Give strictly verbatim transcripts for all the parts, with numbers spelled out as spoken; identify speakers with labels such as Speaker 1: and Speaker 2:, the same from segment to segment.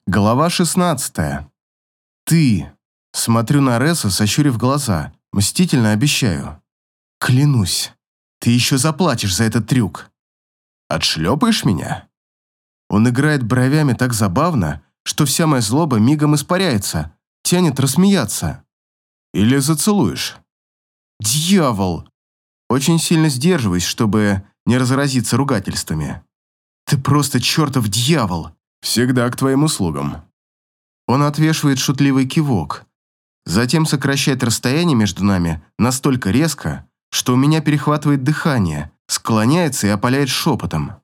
Speaker 1: Глава шестнадцатая. Ты. Смотрю на Реса, сощурив глаза. Мстительно обещаю. Клянусь, ты еще заплатишь за этот трюк. Отшлепаешь меня? Он играет бровями так забавно, что вся моя злоба мигом испаряется, тянет рассмеяться. Или зацелуешь? Дьявол! Очень сильно сдерживаюсь, чтобы не разразиться ругательствами. Ты просто чертов дьявол! Всегда к твоим услугам. Он отвешивает шутливый кивок, затем сокращает расстояние между нами настолько резко, что у меня перехватывает дыхание, склоняется и опаляет шепотом.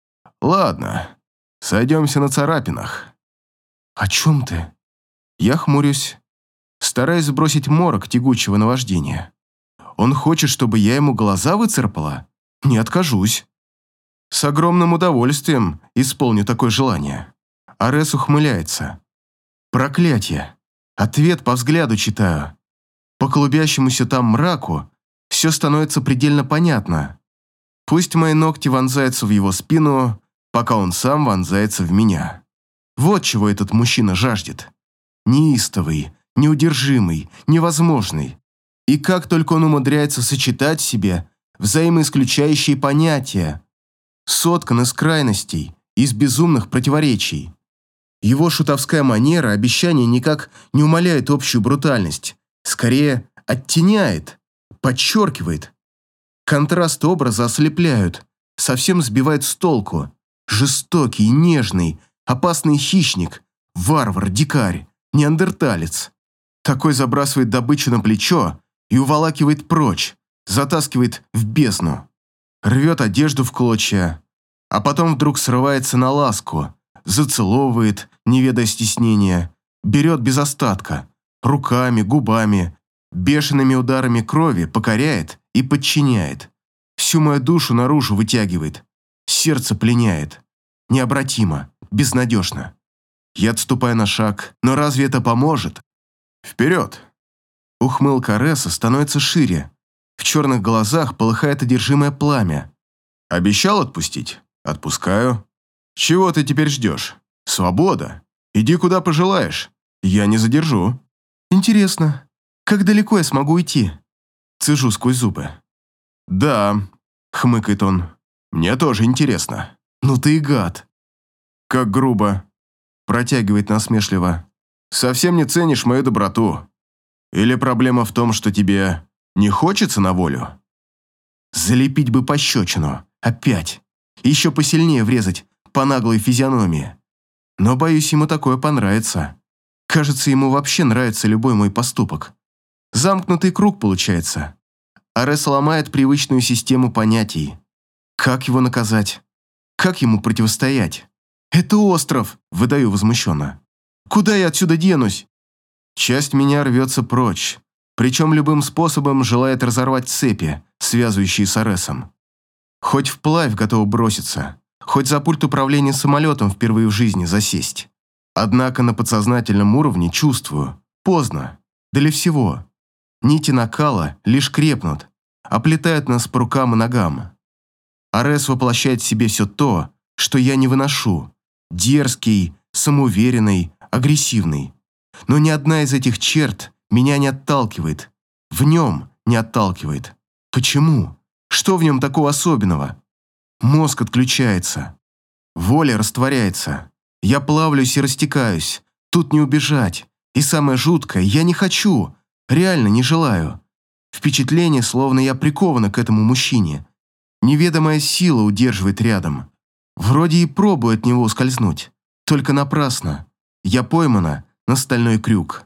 Speaker 1: Ладно, сойдемся на царапинах. О чем ты? Я хмурюсь, стараясь сбросить морок тягучего наваждения. Он хочет, чтобы я ему глаза выцарапала? Не откажусь. С огромным удовольствием исполню такое желание. Арес ухмыляется. Проклятье. Ответ по взгляду читаю. По клубящемуся там мраку все становится предельно понятно. Пусть мои ногти вонзаются в его спину, пока он сам вонзается в меня. Вот чего этот мужчина жаждет. Неистовый, неудержимый, невозможный. И как только он умудряется сочетать в себе взаимоисключающие понятия, соткан из крайностей, из безумных противоречий. Его шутовская манера обещания никак не умаляет общую брутальность, скорее оттеняет, подчеркивает. Контраст образа ослепляют, совсем сбивают с толку. Жестокий, нежный, опасный хищник, варвар, дикарь, неандерталец. Такой забрасывает добычу на плечо и уволакивает прочь, затаскивает в бездну. Рвет одежду в клочья, а потом вдруг срывается на ласку, зацеловывает, не ведая стеснения, берет без остатка, руками, губами, бешеными ударами крови покоряет и подчиняет. Всю мою душу наружу вытягивает, сердце пленяет. Необратимо, безнадежно. Я отступаю на шаг, но разве это поможет? Вперед! Ухмылка Реса становится шире. В черных глазах полыхает одержимое пламя. Обещал отпустить? Отпускаю. Чего ты теперь ждешь? Свобода. Иди куда пожелаешь. Я не задержу. Интересно, как далеко я смогу уйти? Цежу сквозь зубы. Да, хмыкает он. Мне тоже интересно. Ну ты и гад. Как грубо. Протягивает насмешливо. Совсем не ценишь мою доброту. Или проблема в том, что тебе не хочется на волю? Залепить бы пощечину. Опять. Еще посильнее врезать по наглой физиономии. Но, боюсь, ему такое понравится. Кажется, ему вообще нравится любой мой поступок. Замкнутый круг получается. Арес ломает привычную систему понятий. Как его наказать? Как ему противостоять? «Это остров!» – выдаю возмущенно. «Куда я отсюда денусь?» Часть меня рвется прочь, причем любым способом желает разорвать цепи, связывающие с Аресом. Хоть вплавь готова броситься, хоть за пульт управления самолетом впервые в жизни засесть. Однако на подсознательном уровне чувствую, поздно, для всего. Нити накала лишь крепнут, оплетают нас по рукам и ногам. Арес воплощает в себе все то, что я не выношу. Дерзкий, самоуверенный, агрессивный. Но ни одна из этих черт меня не отталкивает. В нем не отталкивает. Почему? Что в нем такого особенного? Мозг отключается. Воля растворяется. Я плавлюсь и растекаюсь. Тут не убежать. И самое жуткое, я не хочу. Реально не желаю. Впечатление, словно я прикована к этому мужчине. Неведомая сила удерживает рядом. Вроде и пробую от него ускользнуть. Только напрасно. Я поймана на стальной крюк.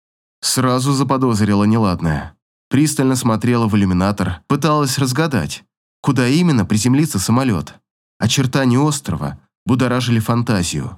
Speaker 1: Сразу заподозрила неладное. Пристально смотрела в иллюминатор, пыталась разгадать, куда именно приземлится самолет. Очертания острова будоражили фантазию.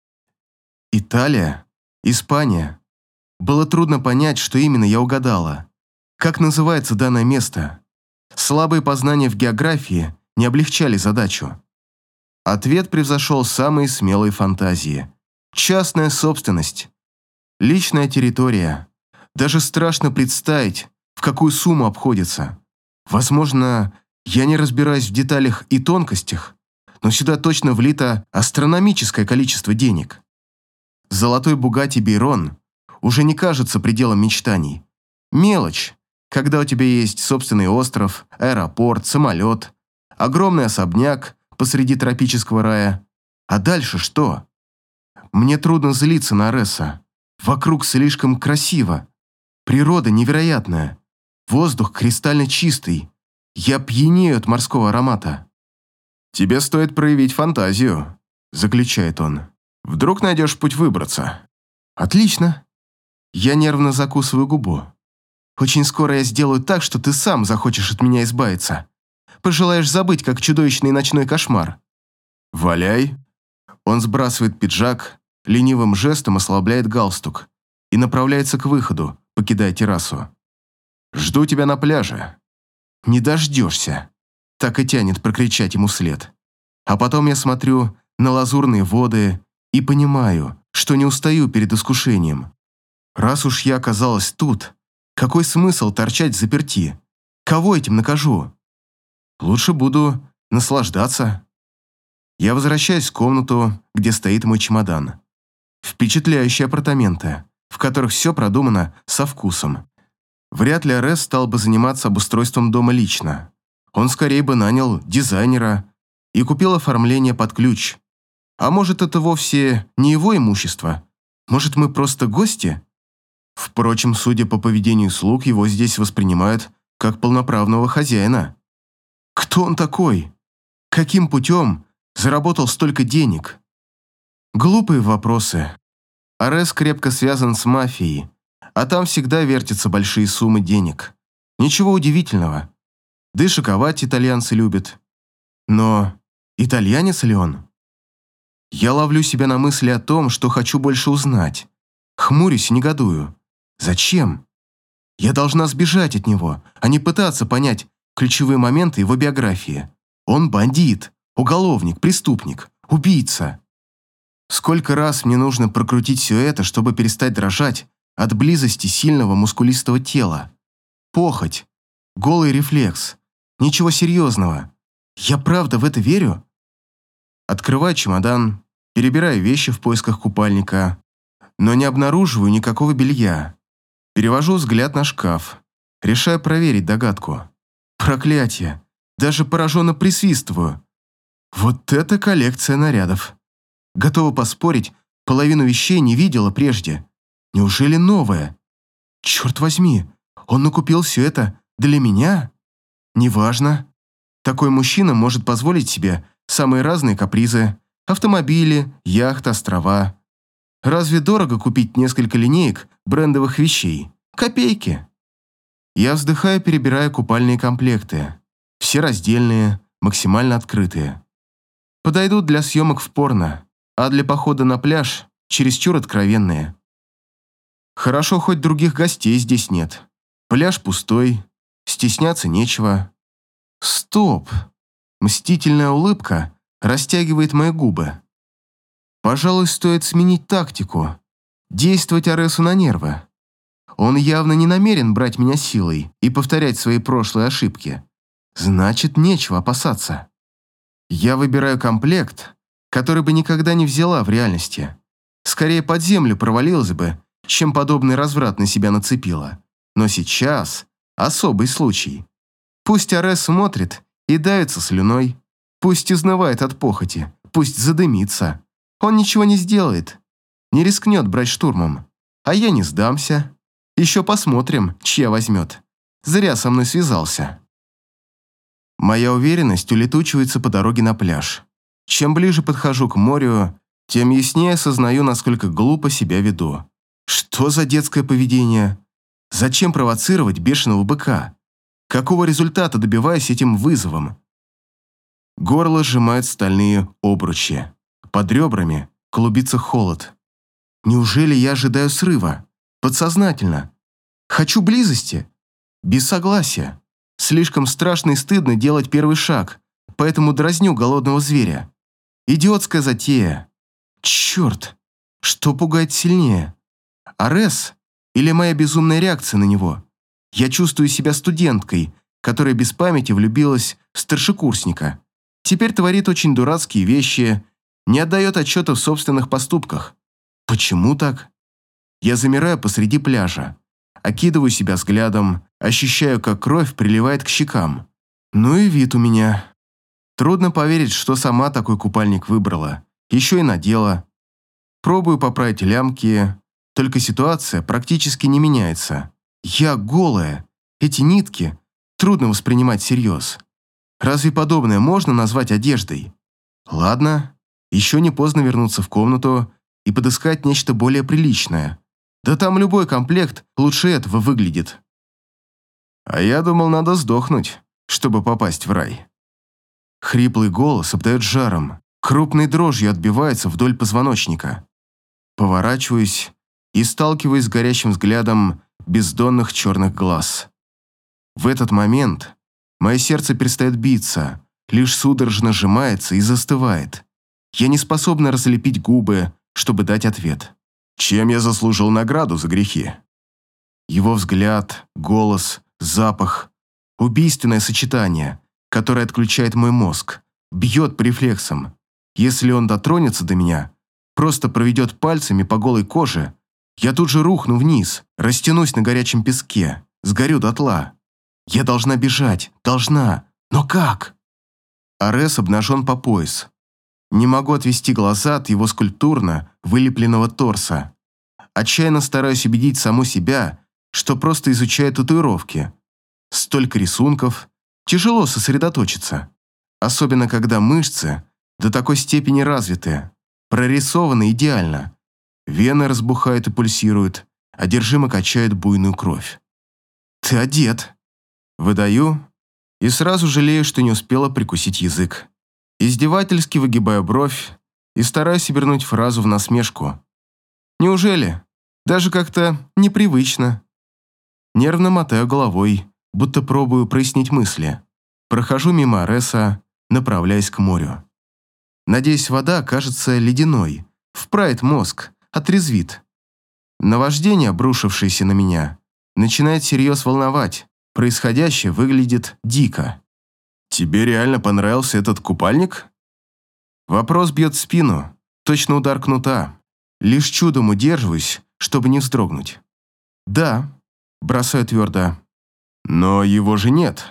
Speaker 1: Италия? Испания? Было трудно понять, что именно я угадала. Как называется данное место? Слабые познания в географии не облегчали задачу. Ответ превзошел самые смелые фантазии. Частная собственность. Личная территория. Даже страшно представить, в какую сумму обходится. Возможно, я не разбираюсь в деталях и тонкостях, но сюда точно влито астрономическое количество денег. Золотой Бугатти Бейрон уже не кажется пределом мечтаний. Мелочь, когда у тебя есть собственный остров, аэропорт, самолет, огромный особняк посреди тропического рая. А дальше что? Мне трудно злиться на Ареса. Вокруг слишком красиво. Природа невероятная. Воздух кристально чистый. Я пьянею от морского аромата. «Тебе стоит проявить фантазию», – заключает он. «Вдруг найдешь путь выбраться». «Отлично». Я нервно закусываю губу. «Очень скоро я сделаю так, что ты сам захочешь от меня избавиться. Пожелаешь забыть, как чудовищный ночной кошмар». «Валяй». Он сбрасывает пиджак, ленивым жестом ослабляет галстук и направляется к выходу, покидая террасу. «Жду тебя на пляже». «Не дождешься». Так и тянет прокричать ему вслед. А потом я смотрю на лазурные воды и понимаю, что не устаю перед искушением. Раз уж я оказалась тут, какой смысл торчать взаперти? Кого этим накажу? Лучше буду наслаждаться. Я возвращаюсь в комнату, где стоит мой чемодан. Впечатляющие апартаменты, в которых все продумано со вкусом. Вряд ли Арес стал бы заниматься обустройством дома лично. Он скорее бы нанял дизайнера и купил оформление под ключ. А может, это вовсе не его имущество? Может, мы просто гости? Впрочем, судя по поведению слуг, его здесь воспринимают как полноправного хозяина. Кто он такой? Каким путем заработал столько денег? Глупые вопросы. Арес крепко связан с мафией, а там всегда вертятся большие суммы денег. Ничего удивительного. Да и шиковать итальянцы любят. Но итальянец ли он? Я ловлю себя на мысли о том, что хочу больше узнать. Хмурюсь и негодую. Зачем? Я должна сбежать от него, а не пытаться понять ключевые моменты его биографии. Он бандит, уголовник, преступник, убийца. Сколько раз мне нужно прокрутить все это, чтобы перестать дрожать от близости сильного мускулистого тела? Похоть, голый рефлекс. Ничего серьезного. Я правда в это верю? Открываю чемодан, перебираю вещи в поисках купальника, но не обнаруживаю никакого белья. Перевожу взгляд на шкаф, решаю проверить догадку. Проклятие! Даже пораженно присвистываю. Вот это коллекция нарядов. Готова поспорить, половину вещей не видела прежде. Неужели новое? Черт возьми, он накупил все это для меня? Неважно. Такой мужчина может позволить себе самые разные капризы. Автомобили, яхты, острова. Разве дорого купить несколько линеек брендовых вещей? Копейки. Я вздыхаю, перебирая купальные комплекты. Все раздельные, максимально открытые. Подойдут для съемок в порно, а для похода на пляж чересчур откровенные. Хорошо, хоть других гостей здесь нет. Пляж пустой, стесняться нечего. Стоп! Мстительная улыбка растягивает мои губы. Пожалуй, стоит сменить тактику. Действовать Аресу на нервы. Он явно не намерен брать меня силой и повторять свои прошлые ошибки. Значит, нечего опасаться. Я выбираю комплект, который бы никогда не взяла в реальности. Скорее под землю провалилась бы, чем подобный разврат на себя нацепила. Но сейчас особый случай. Пусть Арес смотрит и давится слюной, пусть изнывает от похоти, пусть задымится. Он ничего не сделает, не рискнет брать штурмом. А я не сдамся. Еще посмотрим, чья возьмет. Зря со мной связался. Моя уверенность улетучивается по дороге на пляж. Чем ближе подхожу к морю, тем яснее осознаю, насколько глупо себя веду. Что за детское поведение? Зачем провоцировать бешеного быка? Какого результата добиваюсь этим вызовом? Горло сжимают стальные обручи. Под ребрами клубится холод. Неужели я ожидаю срыва? Подсознательно. Хочу близости? Без согласия. Слишком страшно и стыдно делать первый шаг, поэтому дразню голодного зверя. Идиотская затея. Черт, что пугает сильнее? Арес или моя безумная реакция на него? Я чувствую себя студенткой, которая без памяти влюбилась в старшекурсника. Теперь творит очень дурацкие вещи, не отдает отчета в собственных поступках. Почему так? Я замираю посреди пляжа, окидываю себя взглядом, ощущаю, как кровь приливает к щекам. Ну и вид у меня. Трудно поверить, что сама такой купальник выбрала, еще и надела. Пробую поправить лямки, только ситуация практически не меняется. Я голая, эти нитки трудно воспринимать всерьез. Разве подобное можно назвать одеждой? Ладно, еще не поздно вернуться в комнату и подыскать нечто более приличное. Да там любой комплект лучше этого выглядит. А я думал, надо сдохнуть, чтобы попасть в рай. Хриплый голос обдает жаром, крупной дрожью отбивается вдоль позвоночника. Поворачиваюсь и сталкиваюсь с горящим взглядом бездонных черных глаз. В этот момент мое сердце перестает биться, лишь судорожно сжимается и застывает. Я не способна разлепить губы, чтобы дать ответ. Чем я заслужил награду за грехи? Его взгляд, голос, запах. Убийственное сочетание, которое отключает мой мозг, бьет по рефлексам. Если он дотронется до меня, просто проведет пальцами по голой коже, я тут же рухну вниз, растянусь на горячем песке, сгорю дотла. Я должна бежать, должна, но как? Арес обнажен по пояс. Не могу отвести глаза от его скульптурно вылепленного торса. Отчаянно стараюсь убедить саму себя, что просто изучаю татуировки. Столько рисунков, тяжело сосредоточиться. Особенно, когда мышцы до такой степени развиты, прорисованы идеально. Вены разбухают и пульсируют, одержимо качают буйную кровь. «Ты одет!» Выдаю и сразу жалею, что не успела прикусить язык. Издевательски выгибаю бровь и стараюсь обернуть фразу в насмешку. «Неужели? Даже как-то непривычно». Нервно мотаю головой, будто пробую прояснить мысли. Прохожу мимо Ареса, направляясь к морю. Надеюсь, вода кажется ледяной, вправит мозг, отрезвит. Наваждение, обрушившееся на меня, начинает всерьез волновать. Происходящее выглядит дико. «Тебе реально понравился этот купальник?» Вопрос бьет в спину, точно удар кнута. Лишь чудом удерживаюсь, чтобы не вздрогнуть. «Да», бросаю твердо. «Но его же нет».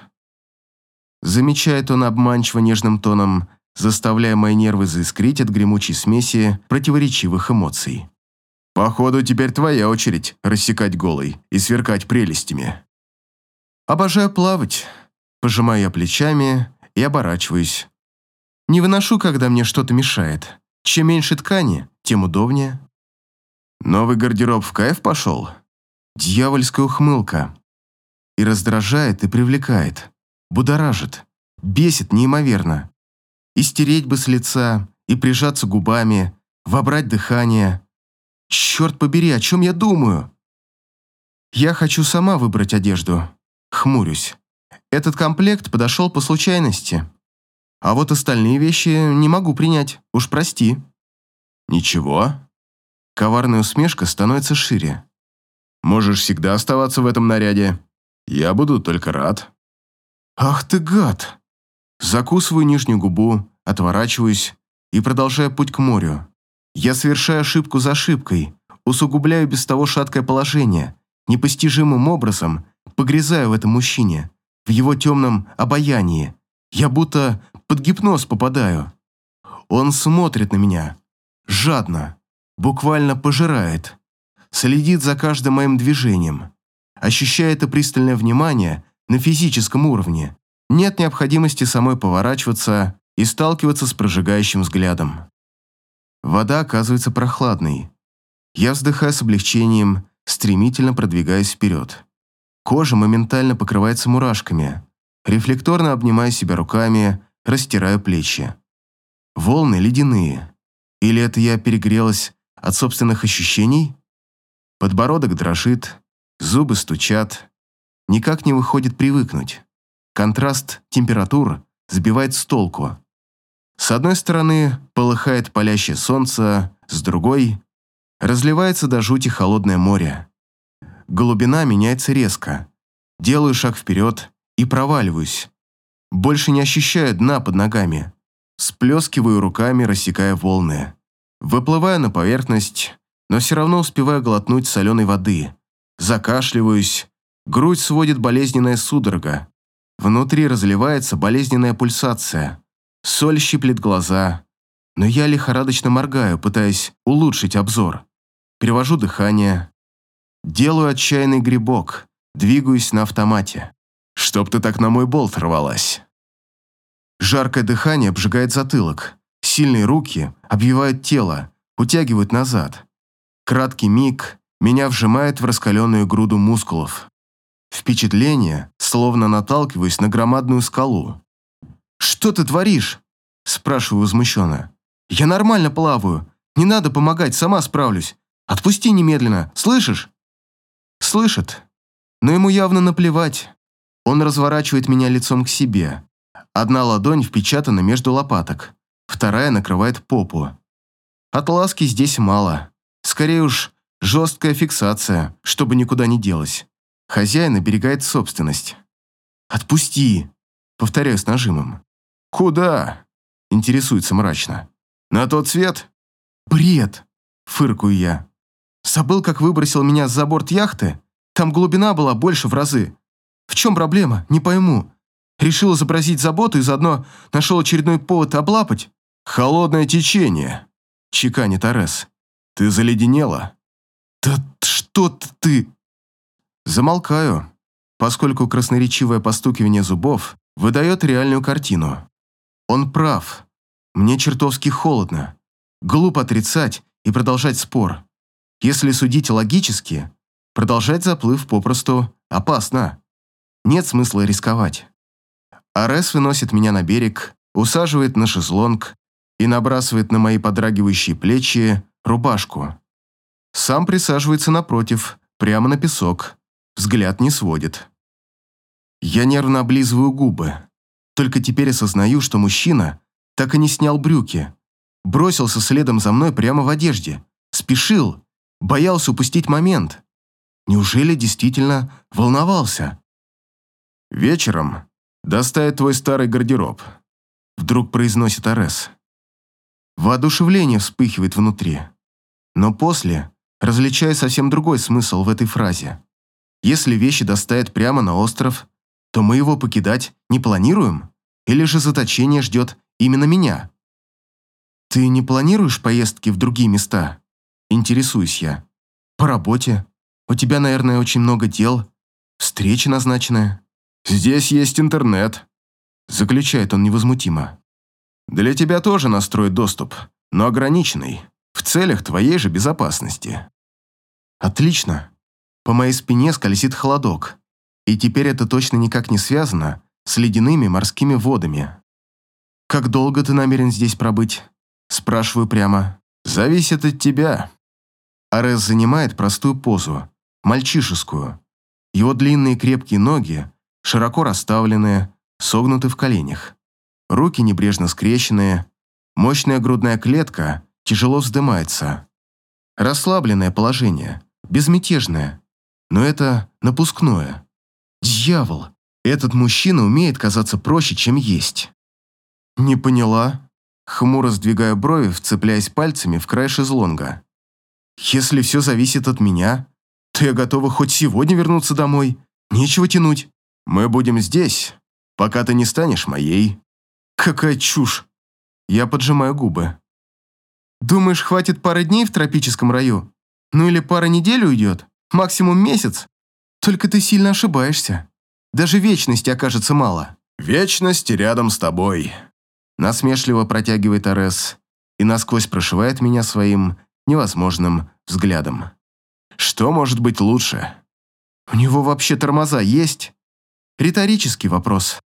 Speaker 1: Замечает он обманчиво нежным тоном, заставляя мои нервы заискрить от гремучей смеси противоречивых эмоций. «Походу, теперь твоя очередь рассекать голой и сверкать прелестями». «Обожаю плавать», пожимаю я плечами и оборачиваюсь. Не выношу, когда мне что-то мешает. Чем меньше ткани, тем удобнее. Новый гардероб в кайф пошел? Дьявольская ухмылка. И раздражает, и привлекает. Будоражит. Бесит неимоверно. И стереть бы с лица, и прижаться губами, вобрать дыхание. Черт побери, о чем я думаю? Я хочу сама выбрать одежду. Хмурюсь. Этот комплект подошел по случайности. А вот остальные вещи не могу принять, уж прости. Ничего. Коварная усмешка становится шире. Можешь всегда оставаться в этом наряде. Я буду только рад. Ах ты гад. Закусываю нижнюю губу, отворачиваюсь и продолжаю путь к морю. Я совершаю ошибку за ошибкой, усугубляю без того шаткое положение, непостижимым образом погрязаю в этом мужчине, в его темном обаянии. Я будто под гипноз попадаю. Он смотрит на меня, жадно, буквально пожирает, следит за каждым моим движением, ощущая это пристальное внимание на физическом уровне. Нет необходимости самой поворачиваться и сталкиваться с прожигающим взглядом. Вода оказывается прохладной. Я вздыхаю с облегчением, стремительно продвигаясь вперед. Кожа моментально покрывается мурашками. Рефлекторно обнимаю себя руками, растираю плечи. Волны ледяные. Или это я перегрелась от собственных ощущений? Подбородок дрожит, зубы стучат. Никак не выходит привыкнуть. Контраст температур сбивает с толку. С одной стороны полыхает палящее солнце, с другой разливается до жути холодное море. Глубина меняется резко. Делаю шаг вперед и проваливаюсь. Больше не ощущаю дна под ногами. Сплескиваю руками, рассекая волны. Выплываю на поверхность, но все равно успеваю глотнуть соленой воды. Закашливаюсь, грудь сводит болезненная судорога. Внутри разливается болезненная пульсация. Соль щиплет глаза, но я лихорадочно моргаю, пытаясь улучшить обзор. Перевожу дыхание. Делаю отчаянный грибок, двигаюсь на автомате. Чтоб ты так на мой болт рвалась. Жаркое дыхание обжигает затылок. Сильные руки обвивают тело, утягивают назад. Краткий миг меня вжимает в раскаленную груду мускулов. Впечатление, словно наталкиваюсь на громадную скалу. «Что ты творишь?» – спрашиваю возмущенно. «Я нормально плаваю. Не надо помогать, сама справлюсь. Отпусти немедленно, слышишь?» Слышит, но ему явно наплевать. Он разворачивает меня лицом к себе. Одна ладонь впечатана между лопаток, вторая накрывает попу. От ласки здесь мало. Скорее уж, жесткая фиксация, чтобы никуда не делась. Хозяин оберегает собственность. «Отпусти!» – повторяю с нажимом. «Куда?» – интересуется мрачно. «На тот свет?» «Бред!» – фыркаю я. «Забыл, как выбросил меня за борт яхты? Там глубина была больше в разы. В чем проблема? Не пойму. Решил изобразить заботу и заодно нашел очередной повод облапать?» «Холодное течение», – чеканит Арес. «Ты заледенела?» «Да что ты...» Замолкаю, поскольку красноречивое постукивание зубов выдает реальную картину. Он прав. Мне чертовски холодно. Глупо отрицать и продолжать спор. Если судить логически, продолжать заплыв попросту опасно. Нет смысла рисковать. Арес выносит меня на берег, усаживает на шезлонг и набрасывает на мои подрагивающие плечи рубашку. Сам присаживается напротив, прямо на песок. Взгляд не сводит. Я нервно облизываю губы. Только теперь осознаю, что мужчина так и не снял брюки. Бросился следом за мной прямо в одежде. Спешил. Боялся упустить момент. Неужели действительно волновался? «Вечером доставит твой старый гардероб», — вдруг произносит Арес. Воодушевление вспыхивает внутри. Но после различаю совсем другой смысл в этой фразе. Если вещи доставят прямо на остров, то мы его покидать не планируем? Или же заточение ждет именно меня? «Ты не планируешь поездки в другие места?» Интересуюсь я. «По работе? У тебя, наверное, очень много дел. Встреча назначенная». «Здесь есть интернет», — заключает он невозмутимо. «Для тебя тоже настроят доступ, но ограниченный, в целях твоей же безопасности». «Отлично. По моей спине скользит холодок, и теперь это точно никак не связано с ледяными морскими водами. Как долго ты намерен здесь пробыть?» Спрашиваю прямо. «Зависит от тебя». Арес занимает простую позу, мальчишескую. Его длинные крепкие ноги, широко расставленные, согнуты в коленях. Руки небрежно скрещенные, мощная грудная клетка тяжело вздымается. Расслабленное положение, безмятежное, но это напускное. Дьявол, этот мужчина умеет казаться проще, чем есть. «Не поняла?» Хмуро сдвигаю брови, вцепляясь пальцами в край шезлонга. «Если все зависит от меня, то я готова хоть сегодня вернуться домой. Нечего тянуть. Мы будем здесь, пока ты не станешь моей». «Какая чушь!» Я поджимаю губы. «Думаешь, хватит пары дней в тропическом раю? Ну или пара недель уйдет? Максимум месяц? Только ты сильно ошибаешься. Даже вечности окажется мало». «Вечность рядом с тобой», — насмешливо протягивает Арес и насквозь прошивает меня своим невозможным взглядом. «Что может быть лучше?» «У него вообще тормоза есть?» Риторический вопрос.